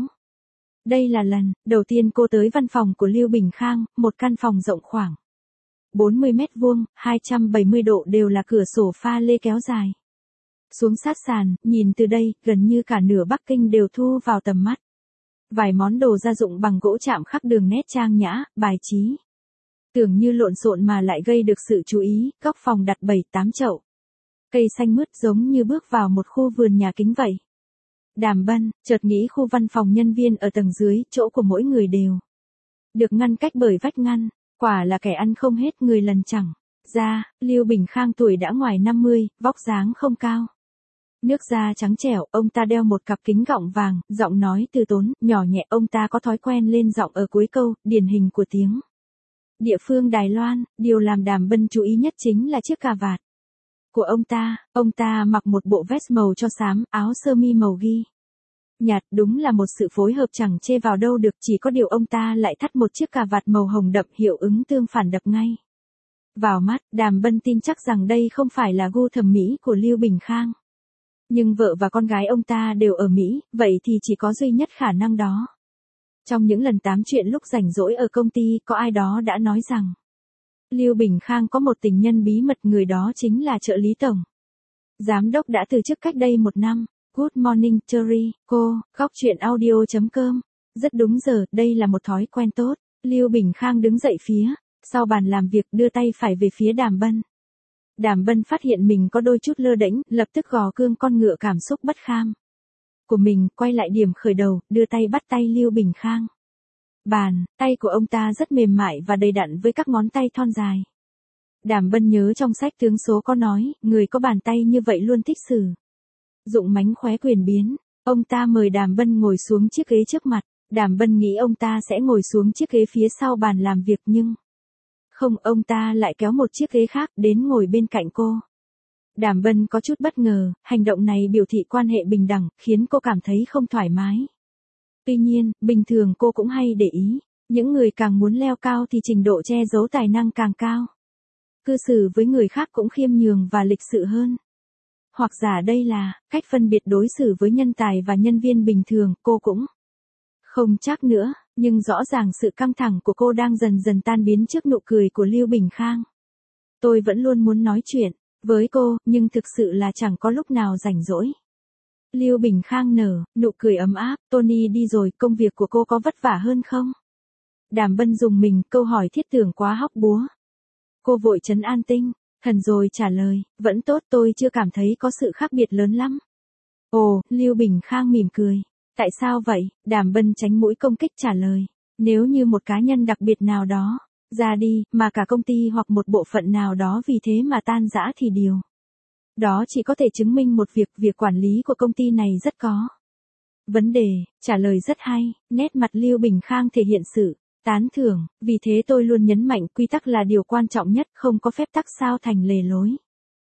Đây là lần đầu tiên cô tới văn phòng của Lưu Bình Khang, một căn phòng rộng khoảng bốn mươi mét vuông, hai trăm bảy mươi độ đều là cửa sổ pha lê kéo dài xuống sát sàn, nhìn từ đây, gần như cả nửa Bắc Kinh đều thu vào tầm mắt. Vài món đồ gia dụng bằng gỗ chạm khắc đường nét trang nhã, bài trí tưởng như lộn xộn mà lại gây được sự chú ý. Góc phòng đặt bảy tám chậu cây xanh mướt giống như bước vào một khu vườn nhà kính vậy. Đàm Bân, chợt nghĩ khu văn phòng nhân viên ở tầng dưới, chỗ của mỗi người đều được ngăn cách bởi vách ngăn, quả là kẻ ăn không hết người lần chẳng ra. Lưu Bình Khang tuổi đã ngoài năm mươi, vóc dáng không cao. Nước da trắng trẻo, ông ta đeo một cặp kính gọng vàng, giọng nói từ tốn, nhỏ nhẹ. Ông ta có thói quen lên giọng ở cuối câu, điển hình của tiếng địa phương Đài Loan. Điều làm Đàm Bân chú ý nhất chính là chiếc cà vạt của ông ta. Ông ta mặc một bộ vest màu cho xám, áo sơ mi màu ghi nhạt, đúng là một sự phối hợp chẳng chê vào đâu được. Chỉ có điều ông ta lại thắt một chiếc cà vạt màu hồng đậm, hiệu ứng tương phản đập ngay vào mắt. Đàm Bân tin chắc rằng đây không phải là gu thẩm mỹ của Lưu Bình Khang. Nhưng vợ và con gái ông ta đều ở Mỹ, vậy thì chỉ có duy nhất khả năng đó. Trong những lần tám chuyện lúc rảnh rỗi ở công ty, có ai đó đã nói rằng Lưu Bình Khang có một tình nhân bí mật, người đó chính là trợ lý tổng giám đốc đã từ chức cách đây một năm. Good morning, Cherry, cô, góc truyện audio chấm com. Rất đúng giờ, đây là một thói quen tốt. Lưu Bình Khang đứng dậy phía sau bàn làm việc, đưa tay phải về phía Đàm Bân. Đàm Bân phát hiện mình có đôi chút lơ đễnh, lập tức gò cương con ngựa cảm xúc bất kham của mình, quay lại điểm khởi đầu, đưa tay bắt tay Lưu Bình Khang. Bàn tay của ông ta rất mềm mại và đầy đặn với các ngón tay thon dài. Đàm Bân nhớ trong sách tướng số có nói, người có bàn tay như vậy luôn thích sử dụng mánh khóe quyền biến. Ông ta mời Đàm Bân ngồi xuống chiếc ghế trước mặt. Đàm Bân nghĩ ông ta sẽ ngồi xuống chiếc ghế phía sau bàn làm việc, nhưng không, ông ta lại kéo một chiếc ghế khác đến ngồi bên cạnh cô. Đàm Bân có chút bất ngờ, hành động này biểu thị quan hệ bình đẳng, khiến cô cảm thấy không thoải mái. Tuy nhiên, bình thường cô cũng hay để ý, những người càng muốn leo cao thì trình độ che giấu tài năng càng cao. Cư xử với người khác cũng khiêm nhường và lịch sự hơn. Hoặc giả đây là cách phân biệt đối xử với nhân tài và nhân viên bình thường, cô cũng không chắc nữa, nhưng rõ ràng sự căng thẳng của cô đang dần dần tan biến trước nụ cười của Lưu Bình Khang. Tôi vẫn luôn muốn nói chuyện với cô, nhưng thực sự là chẳng có lúc nào rảnh rỗi. Lưu Bình Khang nở nụ cười ấm áp. Tony đi rồi, công việc của cô có vất vả hơn không? Đàm Bân dùng mình, câu hỏi thiết tưởng quá hóc búa. Cô vội trấn an tinh thần rồi trả lời, vẫn tốt, tôi chưa cảm thấy có sự khác biệt lớn lắm. Ồ, Lưu Bình Khang mỉm cười. Tại sao vậy? Đàm Bân tránh mũi công kích trả lời. Nếu như một cá nhân đặc biệt nào đó ra đi, mà cả công ty hoặc một bộ phận nào đó vì thế mà tan rã thì điều đó chỉ có thể chứng minh một việc, việc quản lý của công ty này rất có vấn đề. Trả lời rất hay, nét mặt Lưu Bình Khang thể hiện sự tán thưởng, vì thế tôi luôn nhấn mạnh quy tắc là điều quan trọng nhất, không có phép tắc sao thành lề lối.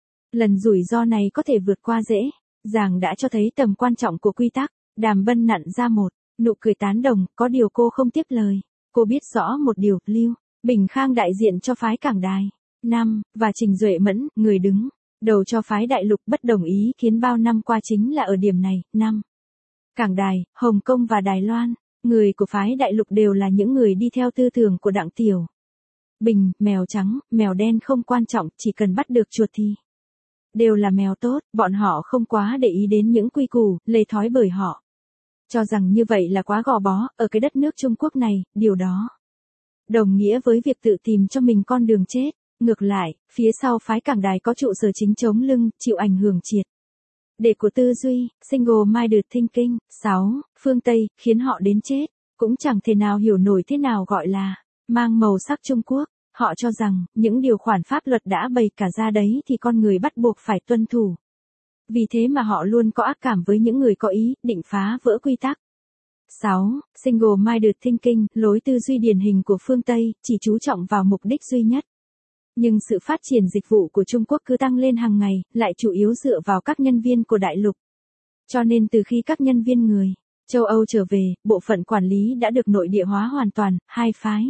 Lần rủi ro này có thể vượt qua dễ dàng đã cho thấy tầm quan trọng của quy tắc. Đàm Bân nặn ra một nụ cười tán đồng, có điều cô không tiếp lời. Cô biết rõ một điều, Lưu Bình Khang đại diện cho phái Cảng Đài năm, và Trình Duệ Mẫn, người đứng đầu cho phái Đại Lục, bất đồng ý kiến bao năm qua chính là ở điểm này. Năm, Cảng Đài, Hồng Kông và Đài Loan, người của phái Đại Lục đều là những người đi theo tư tưởng của Đặng Tiểu Bình, mèo trắng, mèo đen không quan trọng, chỉ cần bắt được chuột thì đều là mèo tốt. Bọn họ không quá để ý đến những quy củ, lề thói, bởi họ cho rằng như vậy là quá gò bó. Ở cái đất nước Trung Quốc này, điều đó đồng nghĩa với việc tự tìm cho mình con đường chết. Ngược lại, phía sau phái Cảng Đài có trụ sở chính chống lưng, chịu ảnh hưởng triệt để của tư duy single-minded thinking. sáu. Phương Tây, khiến họ đến chết cũng chẳng thể nào hiểu nổi thế nào gọi là mang màu sắc Trung Quốc. Họ cho rằng, những điều khoản pháp luật đã bày cả ra đấy thì con người bắt buộc phải tuân thủ. Vì thế mà họ luôn có ác cảm với những người có ý định phá vỡ quy tắc. sáu. Single-minded thinking, lối tư duy điển hình của phương Tây, chỉ chú trọng vào mục đích duy nhất. Nhưng sự phát triển dịch vụ của Trung Quốc cứ tăng lên hàng ngày, lại chủ yếu dựa vào các nhân viên của Đại Lục. Cho nên từ khi các nhân viên người châu Âu trở về, bộ phận quản lý đã được nội địa hóa hoàn toàn. Hai phái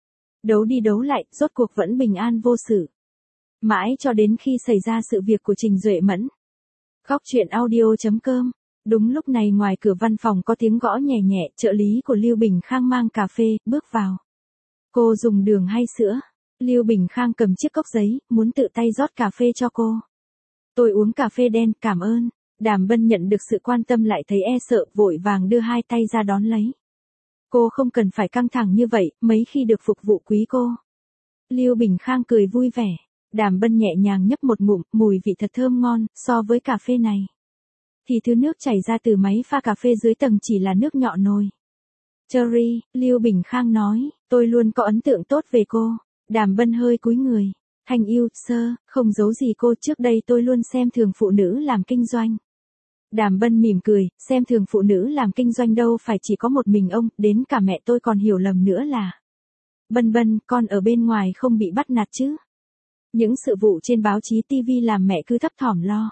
đấu đi đấu lại, rốt cuộc vẫn bình an vô sự. Mãi cho đến khi xảy ra sự việc của Trình Duệ Mẫn. Góc truyện audio chấm com. Đúng lúc này ngoài cửa văn phòng có tiếng gõ nhẹ nhẹ, trợ lý của Lưu Bình Khang mang cà phê, bước vào. Cô dùng đường hay sữa? Lưu Bình Khang cầm chiếc cốc giấy, muốn tự tay rót cà phê cho cô. Tôi uống cà phê đen, cảm ơn. Đàm Bân nhận được sự quan tâm lại thấy e sợ, vội vàng đưa hai tay ra đón lấy. Cô không cần phải căng thẳng như vậy, mấy khi được phục vụ quý cô. Lưu Bình Khang cười vui vẻ. Đàm Bân nhẹ nhàng nhấp một ngụm, mùi vị thật thơm ngon, so với cà phê này thì thứ nước chảy ra từ máy pha cà phê dưới tầng chỉ là nước nhỏ nồi. Cherry, Lưu Bình Khang nói, tôi luôn có ấn tượng tốt về cô. Đàm Bân hơi cúi người. Thanh yêu, sơ, không giấu gì cô, trước đây tôi luôn xem thường phụ nữ làm kinh doanh. Đàm Bân mỉm cười, xem thường phụ nữ làm kinh doanh đâu phải chỉ có một mình ông, đến cả mẹ tôi còn hiểu lầm nữa là. Bân Bân, con ở bên ngoài không bị bắt nạt chứ? Những sự vụ trên báo chí ti vi làm mẹ cứ thấp thỏm lo.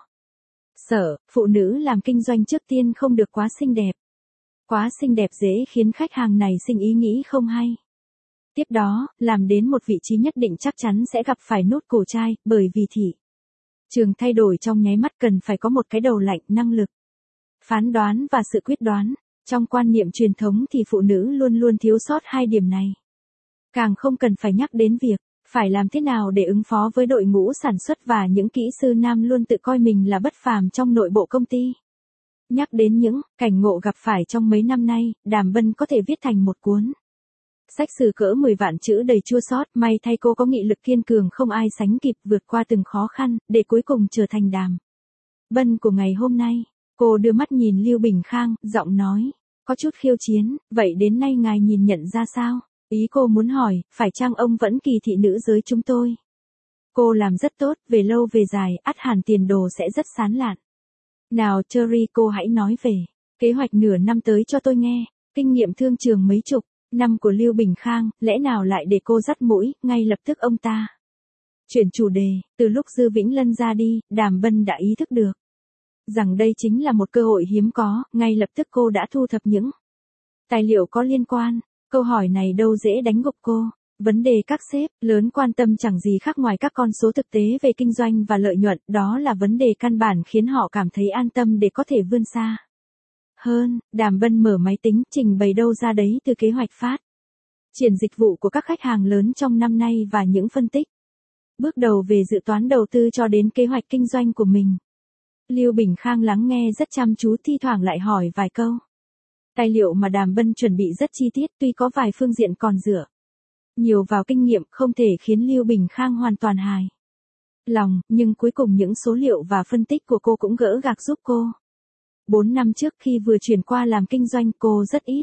Sợ, phụ nữ làm kinh doanh trước tiên không được quá xinh đẹp. Quá xinh đẹp dễ khiến khách hàng này sinh ý nghĩ không hay. Tiếp đó, làm đến một vị trí nhất định chắc chắn sẽ gặp phải nốt cổ trai, bởi vì thị trường thay đổi trong nháy mắt cần phải có một cái đầu lạnh, năng lực, phán đoán và sự quyết đoán. Trong quan niệm truyền thống thì phụ nữ luôn luôn thiếu sót hai điểm này. Càng không cần phải nhắc đến việc phải làm thế nào để ứng phó với đội ngũ sản xuất và những kỹ sư nam luôn tự coi mình là bất phàm trong nội bộ công ty. Nhắc đến những cảnh ngộ gặp phải trong mấy năm nay, Đàm Bân có thể viết thành một cuốn sách sử cỡ mười vạn chữ đầy chua xót. May thay cô có nghị lực kiên cường không ai sánh kịp vượt qua từng khó khăn, để cuối cùng trở thành Đàm Bân của ngày hôm nay. Cô đưa mắt nhìn Lưu Bình Khang, giọng nói, có chút khiêu chiến, vậy đến nay ngài nhìn nhận ra sao? Ý cô muốn hỏi, phải chăng ông vẫn kỳ thị nữ giới chúng tôi? Cô làm rất tốt, về lâu về dài, ắt hẳn tiền đồ sẽ rất sáng lạn. Nào Cherry, cô hãy nói về kế hoạch nửa năm tới cho tôi nghe. Kinh nghiệm thương trường mấy chục năm của Lưu Bình Khang, lẽ nào lại để cô dắt mũi? Ngay lập tức ông ta chuyển chủ đề. Từ lúc Dư Vĩnh Lân ra đi, Đàm Bân đã ý thức được rằng đây chính là một cơ hội hiếm có. Ngay lập tức cô đã thu thập những tài liệu có liên quan. Câu hỏi này đâu dễ đánh gục cô. Vấn đề các sếp lớn quan tâm chẳng gì khác ngoài các con số thực tế về kinh doanh và lợi nhuận, đó là vấn đề căn bản khiến họ cảm thấy an tâm để có thể vươn xa hơn. Đàm Bân mở máy tính, trình bày đâu ra đấy từ kế hoạch phát triển dịch vụ của các khách hàng lớn trong năm nay và những phân tích bước đầu về dự toán đầu tư cho đến kế hoạch kinh doanh của mình. Lưu Bình Khang lắng nghe rất chăm chú, thi thoảng lại hỏi vài câu. Tài liệu mà Đàm Bân chuẩn bị rất chi tiết, tuy có vài phương diện còn dựa nhiều vào kinh nghiệm, không thể khiến Lưu Bình Khang hoàn toàn hài lòng, nhưng cuối cùng những số liệu và phân tích của cô cũng gỡ gạc giúp cô. Bốn năm trước khi vừa chuyển qua làm kinh doanh, cô rất ít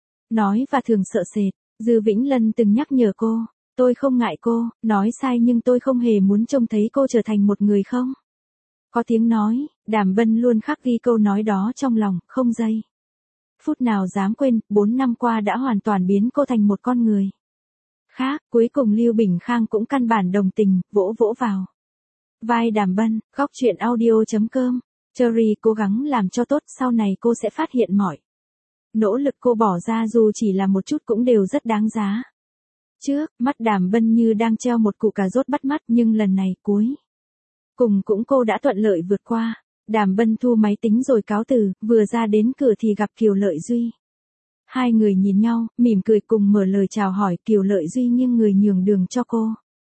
nói và thường sợ sệt. Dư Vĩnh Lân từng nhắc nhở cô, tôi không ngại cô nói sai nhưng tôi không hề muốn trông thấy cô trở thành một người không có tiếng nói. Đàm Bân luôn khắc ghi câu nói đó trong lòng, không giây phút nào dám quên. Bốn năm qua đã hoàn toàn biến cô thành một con người khác. Cuối cùng Lưu Bình Khang cũng căn bản đồng tình, vỗ vỗ vào vai Đàm Bân. Góc truyện audio chấm com. Cherry, cố gắng làm cho tốt, sau này cô sẽ phát hiện mọi nỗ lực cô bỏ ra dù chỉ là một chút cũng đều rất đáng giá. Trước mắt Đàm Bân như đang treo một củ cà rốt bắt mắt, nhưng lần này cuối cùng cũng cô đã thuận lợi vượt qua. Đàm Bân thu máy tính rồi cáo từ, vừa ra đến cửa thì gặp Kiều Lợi Duy. Hai người nhìn nhau, mỉm cười cùng mở lời chào hỏi. Kiều Lợi Duy nghiêng người nhường đường cho cô.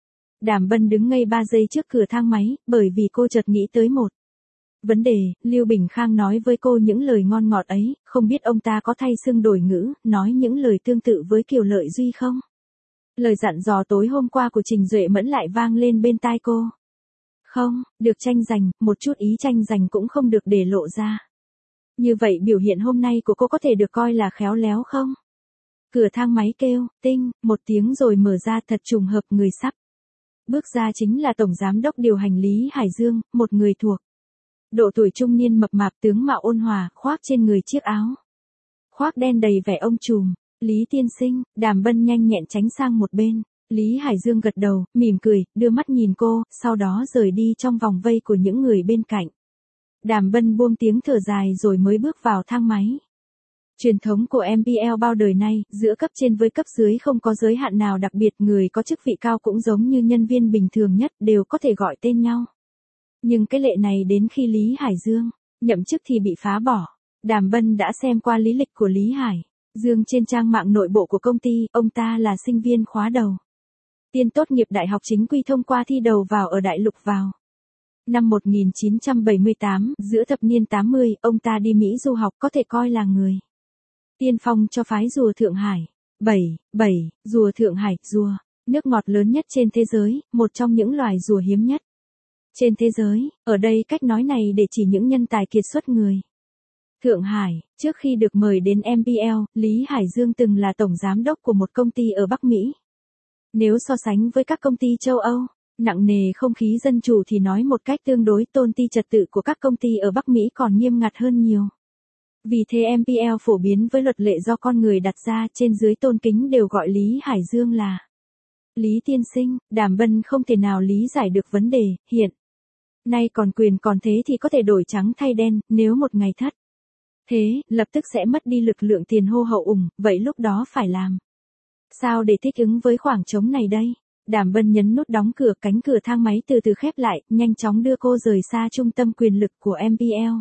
Đàm Bân đứng ngây ba giây trước cửa thang máy, bởi vì cô chợt nghĩ tới một vấn đề. Lưu Bình Khang nói với cô những lời ngon ngọt ấy, không biết ông ta có thay xưng đổi ngữ, nói những lời tương tự với Kiều Lợi Duy không? Lời dặn dò tối hôm qua của Trình Duệ Mẫn lại vang lên bên tai cô. Không, được tranh giành, một chút ý tranh giành cũng không được để lộ ra. Như vậy biểu hiện hôm nay của cô có thể được coi là khéo léo không? Cửa thang máy kêu, tinh, một tiếng rồi mở ra, thật trùng hợp người sắp bước ra chính là Tổng Giám đốc điều hành Lý Hải Dương, một người thuộc độ tuổi trung niên mập mạp, tướng mạo ôn hòa, khoác trên người chiếc áo khoác đen đầy vẻ ông trùm. Lý tiên sinh. Đàm Bân nhanh nhẹn tránh sang một bên. Lý Hải Dương gật đầu, mỉm cười, đưa mắt nhìn cô, sau đó rời đi trong vòng vây của những người bên cạnh. Đàm Bân buông tiếng thở dài rồi mới bước vào thang máy. Truyền thống của em pê lờ bao đời nay, giữa cấp trên với cấp dưới không có giới hạn nào đặc biệt, người có chức vị cao cũng giống như nhân viên bình thường nhất, đều có thể gọi tên nhau. Nhưng cái lệ này đến khi Lý Hải Dương nhậm chức thì bị phá bỏ. Đàm Bân đã xem qua lý lịch của Lý Hải Dương trên trang mạng nội bộ của công ty, ông ta là sinh viên khóa đầu tiên tốt nghiệp đại học chính quy thông qua thi đầu vào ở Đại Lục vào năm một nghìn chín trăm bảy mươi tám. Giữa thập niên tám mươi, ông ta đi Mỹ du học, có thể coi là người tiên phong cho phái rùa Thượng Hải. bảy, bảy, rùa Thượng Hải, rùa nước ngọt lớn nhất trên thế giới, một trong những loài rùa hiếm nhất trên thế giới. Ở đây cách nói này để chỉ những nhân tài kiệt xuất người Thượng Hải, trước khi được mời đến em pê lờ, Lý Hải Dương từng là tổng giám đốc của một công ty ở Bắc Mỹ. Nếu so sánh với các công ty châu Âu, nặng nề không khí dân chủ thì nói một cách tương đối, tôn ti trật tự của các công ty ở Bắc Mỹ còn nghiêm ngặt hơn nhiều. Vì thế em pê lờ phổ biến với luật lệ do con người đặt ra, trên dưới tôn kính đều gọi Lý Hải Dương là Lý tiên sinh. Đàm Bân không thể nào lý giải được vấn đề, hiện nay còn quyền còn thế thì có thể đổi trắng thay đen, nếu một ngày thất thế, lập tức sẽ mất đi lực lượng tiền hô hậu ủng, vậy lúc đó phải làm sao để thích ứng với khoảng trống này đây? Đàm Bân nhấn nút đóng cửa, cánh cửa thang máy từ từ khép lại, nhanh chóng đưa cô rời xa trung tâm quyền lực của em pê lờ.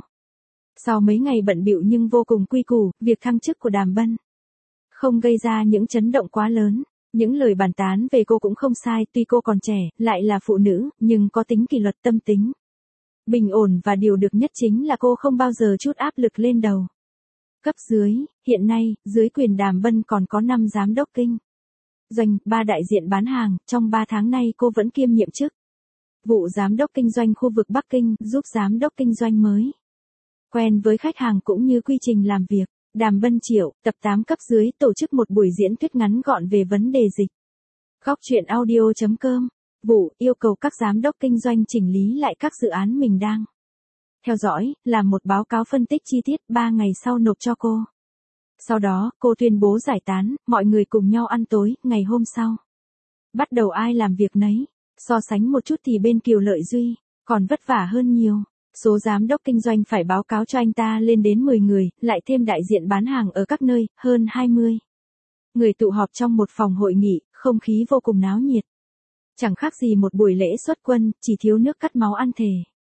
Sau mấy ngày bận bịu nhưng vô cùng quy củ, việc thăng chức của Đàm Bân không gây ra những chấn động quá lớn. Những lời bàn tán về cô cũng không sai, tuy cô còn trẻ, lại là phụ nữ, nhưng có tính kỷ luật, tâm tính bình ổn, và điều được nhất chính là cô không bao giờ trút áp lực lên đầu cấp dưới. Hiện nay, dưới quyền Đàm Bân còn có năm giám đốc kinh doanh, ba đại diện bán hàng, trong ba tháng nay cô vẫn kiêm nhiệm chức vụ giám đốc kinh doanh khu vực Bắc Kinh, giúp giám đốc kinh doanh mới quen với khách hàng cũng như quy trình làm việc. Đàm Bân Triệu, tập tám cấp dưới, tổ chức một buổi diễn thuyết ngắn gọn về vấn đề dịch. Góc chuyện audio chấm com. Vụ, yêu cầu các giám đốc kinh doanh chỉnh lý lại các dự án mình đang theo dõi, làm một báo cáo phân tích chi tiết, ba ngày sau nộp cho cô. Sau đó, cô tuyên bố giải tán, mọi người cùng nhau ăn tối, ngày hôm sau bắt đầu ai làm việc nấy. So sánh một chút thì bên Kiều Lợi Duy còn vất vả hơn nhiều. Số giám đốc kinh doanh phải báo cáo cho anh ta lên đến mười người, lại thêm đại diện bán hàng ở các nơi, hơn hai mươi người tụ họp trong một phòng hội nghị, không khí vô cùng náo nhiệt. Chẳng khác gì một buổi lễ xuất quân, chỉ thiếu nước cắt máu ăn thề.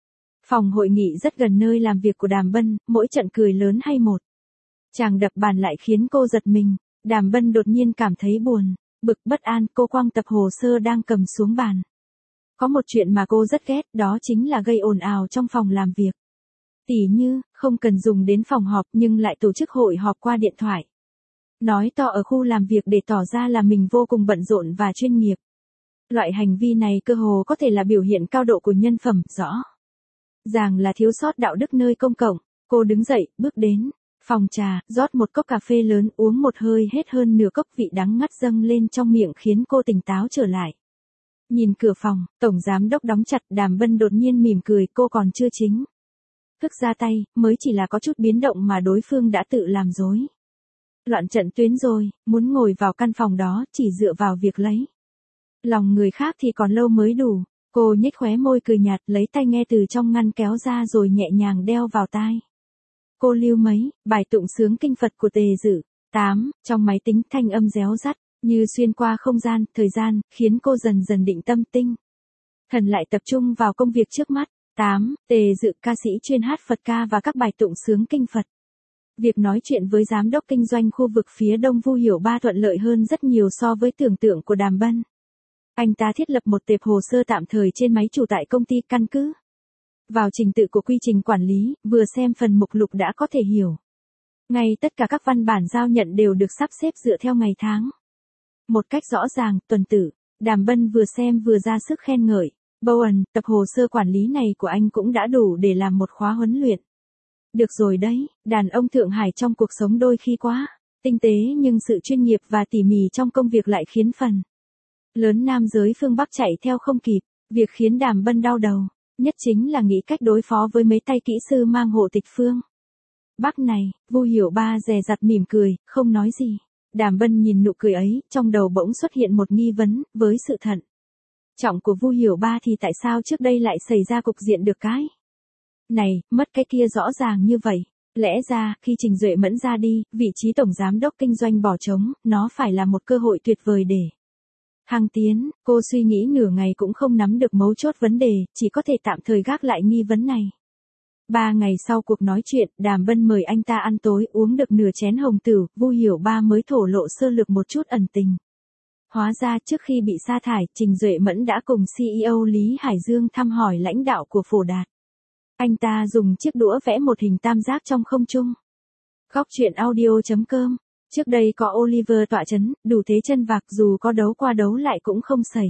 Phòng hội nghị rất gần nơi làm việc của Đàm Bân, mỗi trận cười lớn hay một chàng đập bàn lại khiến cô giật mình. Đàm Bân đột nhiên cảm thấy buồn, bực, bất an, cô quăng tập hồ sơ đang cầm xuống bàn. Có một chuyện mà cô rất ghét, đó chính là gây ồn ào trong phòng làm việc. Tỉ như, không cần dùng đến phòng họp nhưng lại tổ chức hội họp qua điện thoại. Nói to ở khu làm việc để tỏ ra là mình vô cùng bận rộn và chuyên nghiệp. Loại hành vi này cơ hồ có thể là biểu hiện cao độ của nhân phẩm, rõ ràng là thiếu sót đạo đức nơi công cộng. Cô đứng dậy, bước đến phòng trà, rót một cốc cà phê lớn, uống một hơi hết hơn nửa cốc, vị đắng ngắt dâng lên trong miệng khiến cô tỉnh táo trở lại. Nhìn cửa phòng, tổng giám đốc đóng chặt, Đàm Bân đột nhiên mỉm cười, cô còn chưa chính thức ra tay, mới chỉ là có chút biến động mà đối phương đã tự làm rối loạn trận tuyến rồi, muốn ngồi vào căn phòng đó chỉ dựa vào việc lấy lòng người khác thì còn lâu mới đủ. Cô nhếch khóe môi cười nhạt, lấy tai nghe từ trong ngăn kéo ra rồi nhẹ nhàng đeo vào tai. Cô lưu mấy bài tụng sướng kinh Phật của Tề Dự. tám. Trong máy tính thanh âm réo rắt như xuyên qua không gian, thời gian, khiến cô dần dần định tâm, tinh thần lại tập trung vào công việc trước mắt. tám. Tề Dự, ca sĩ chuyên hát Phật ca và các bài tụng sướng kinh Phật. Việc nói chuyện với giám đốc kinh doanh khu vực phía Đông Vu Hiểu Ba thuận lợi hơn rất nhiều so với tưởng tượng của Đàm Bân. Anh ta thiết lập một tệp hồ sơ tạm thời trên máy chủ tại công ty, căn cứ vào trình tự của quy trình quản lý, vừa xem phần mục lục đã có thể hiểu ngay tất cả các văn bản giao nhận đều được sắp xếp dựa theo ngày tháng một cách rõ ràng, tuần tự. Đàm Bân vừa xem vừa ra sức khen ngợi. Bowen, tập hồ sơ quản lý này của anh cũng đã đủ để làm một khóa huấn luyện. Được rồi đấy, đàn ông Thượng Hải trong cuộc sống đôi khi quá tinh tế, nhưng sự chuyên nghiệp và tỉ mỉ trong công việc lại khiến phần lớn nam giới phương Bắc chạy theo không kịp. Việc khiến Đàm Bân đau đầu nhất chính là nghĩ cách đối phó với mấy tay kỹ sư mang hộ tịch phương Bắc này. Vu Hiểu Ba dè dặt mỉm cười, không nói gì. Đàm Bân nhìn nụ cười ấy, trong đầu bỗng xuất hiện một nghi vấn, với sự thận trọng của Vu Hiểu Ba thì tại sao trước đây lại xảy ra cục diện được cái này, mất cái kia rõ ràng như vậy. Lẽ ra, khi Trình Duệ Mẫn ra đi, vị trí tổng giám đốc kinh doanh bỏ trống, nó phải là một cơ hội tuyệt vời để thăng tiến. Cô suy nghĩ nửa ngày cũng không nắm được mấu chốt vấn đề, chỉ có thể tạm thời gác lại nghi vấn này. Ba ngày sau cuộc nói chuyện, Đàm Bân mời anh ta ăn tối, uống được nửa chén hồng tửu, Vu Hiểu Ba mới thổ lộ sơ lược một chút ẩn tình. Hóa ra trước khi bị sa thải, Trình Duệ Mẫn đã cùng xê e ô Lý Hải Dương thăm hỏi lãnh đạo của Phổ Đạt. Anh ta dùng chiếc đũa vẽ một hình tam giác trong không trung. Góc chuyện audio chấm com. Trước đây có Oliver tọa chấn, đủ thế chân vạc, dù có đấu qua đấu lại cũng không xảy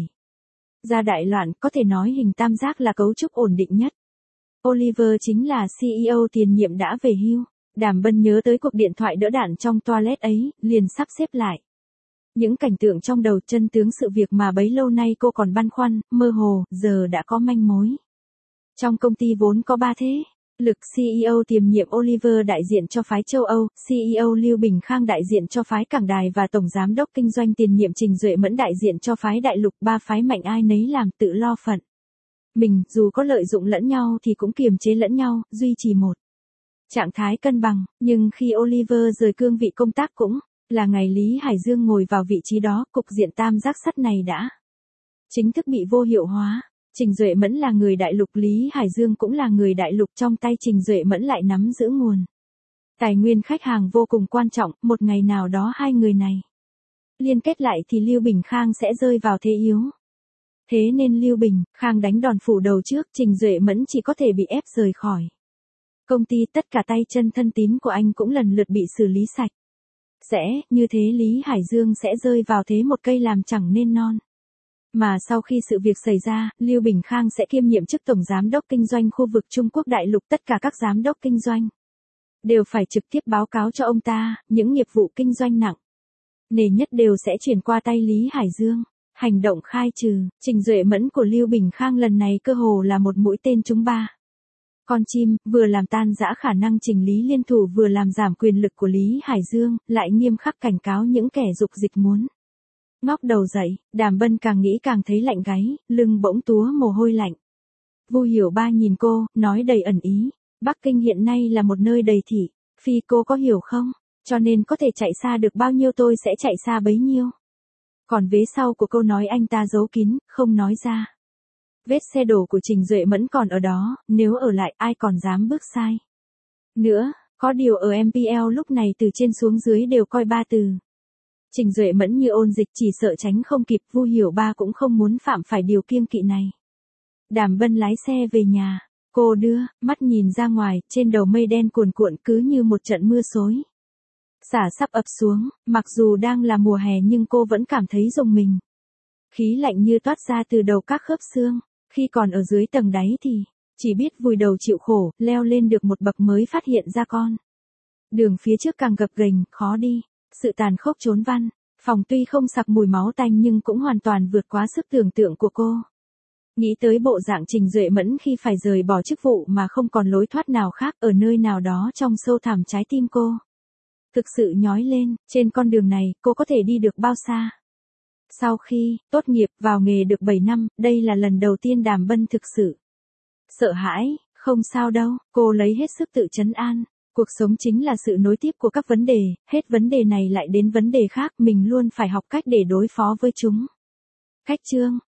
ra đại loạn, có thể nói hình tam giác là cấu trúc ổn định nhất. Oliver chính là xê e ô tiền nhiệm đã về hưu. Đàm Bân nhớ tới cuộc điện thoại đỡ đạn trong toilet ấy, liền sắp xếp lại. Những cảnh tượng trong đầu, chân tướng sự việc mà bấy lâu nay cô còn băn khoăn, mơ hồ, giờ đã có manh mối. Trong công ty vốn có ba thế lực: xê e ô tiềm nhiệm Oliver đại diện cho phái châu Âu, xê e ô Lưu Bình Khang đại diện cho phái Cảng Đài và Tổng Giám đốc Kinh doanh tiền nhiệm Trình Duệ Mẫn đại diện cho phái Đại Lục. Ba phái mạnh ai nấy làm, tự lo phận mình, dù có lợi dụng lẫn nhau thì cũng kiềm chế lẫn nhau, duy trì một trạng thái cân bằng. Nhưng khi Oliver rời cương vị công tác cũng là ngày Lý Hải Dương ngồi vào vị trí đó, cục diện tam giác sắt này đã chính thức bị vô hiệu hóa. Trình Duệ Mẫn là người Đại Lục, Lý Hải Dương cũng là người Đại Lục, trong tay Trình Duệ Mẫn lại nắm giữ nguồn tài nguyên khách hàng vô cùng quan trọng. Một ngày nào đó hai người này liên kết lại thì Lưu Bình Khang sẽ rơi vào thế yếu. Thế nên Lưu Bình Khang đánh đòn phủ đầu trước, Trình Duệ Mẫn chỉ có thể bị ép rời khỏi công ty. Tất cả tay chân thân tín của anh cũng lần lượt bị xử lý sạch sẽ, như thế Lý Hải Dương sẽ rơi vào thế một cây làm chẳng nên non. Mà sau khi sự việc xảy ra, Lưu Bình Khang sẽ kiêm nhiệm chức Tổng Giám đốc Kinh doanh khu vực Trung Quốc Đại Lục. Tất cả các giám đốc kinh doanh đều phải trực tiếp báo cáo cho ông ta, những nghiệp vụ kinh doanh nặng nề nhất đều sẽ chuyển qua tay Lý Hải Dương. Hành động khai trừ Trình Duệ Mẫn của Lưu Bình Khang lần này cơ hồ là một mũi tên trúng ba con chim, vừa làm tan rã khả năng Trình Lý liên thủ, vừa làm giảm quyền lực của Lý Hải Dương, lại nghiêm khắc cảnh cáo những kẻ dục dịch muốn ngóc đầu dậy. Đàm Bân càng nghĩ càng thấy lạnh gáy, lưng bỗng túa mồ hôi lạnh. Vu Hiểu Ba nhìn cô, nói đầy ẩn ý, Bắc Kinh hiện nay là một nơi đầy thị phi, cô có hiểu không? Cho nên có thể chạy xa được bao nhiêu tôi sẽ chạy xa bấy nhiêu. Còn vế sau của câu nói anh ta giấu kín, không nói ra. Vết xe đổ của Trình Duệ Mẫn còn ở đó, nếu ở lại ai còn dám bước sai nữa. Có điều ở em pê lờ lúc này từ trên xuống dưới đều coi ba từ Trình Duệ Mẫn như ôn dịch, chỉ sợ tránh không kịp. Vu Hiểu Ba cũng không muốn phạm phải điều kiêng kỵ này. Đàm Bân lái xe về nhà, cô đưa mắt nhìn ra ngoài, trên đầu mây đen cuồn cuộn cứ như một trận mưa xối xả sắp ập xuống. Mặc dù đang là mùa hè nhưng cô vẫn cảm thấy rùng mình. Khí lạnh như toát ra từ đầu các khớp xương. Khi còn ở dưới tầng đáy thì chỉ biết vùi đầu chịu khổ, leo lên được một bậc mới phát hiện ra con đường phía trước càng gập ghềnh, khó đi. Sự tàn khốc chốn văn phòng tuy không sặc mùi máu tanh nhưng cũng hoàn toàn vượt quá sức tưởng tượng của cô. Nghĩ tới bộ dạng Trình Duệ Mẫn khi phải rời bỏ chức vụ mà không còn lối thoát nào khác, ở nơi nào đó trong sâu thẳm trái tim cô thực sự nhói lên. Trên con đường này, cô có thể đi được bao xa? Sau khi tốt nghiệp vào nghề được bảy năm, đây là lần đầu tiên Đàm Bân thực sự sợ hãi. Không sao đâu, cô lấy hết sức tự trấn an. Cuộc sống chính là sự nối tiếp của các vấn đề, hết vấn đề này lại đến vấn đề khác, mình luôn phải học cách để đối phó với chúng. Cách chương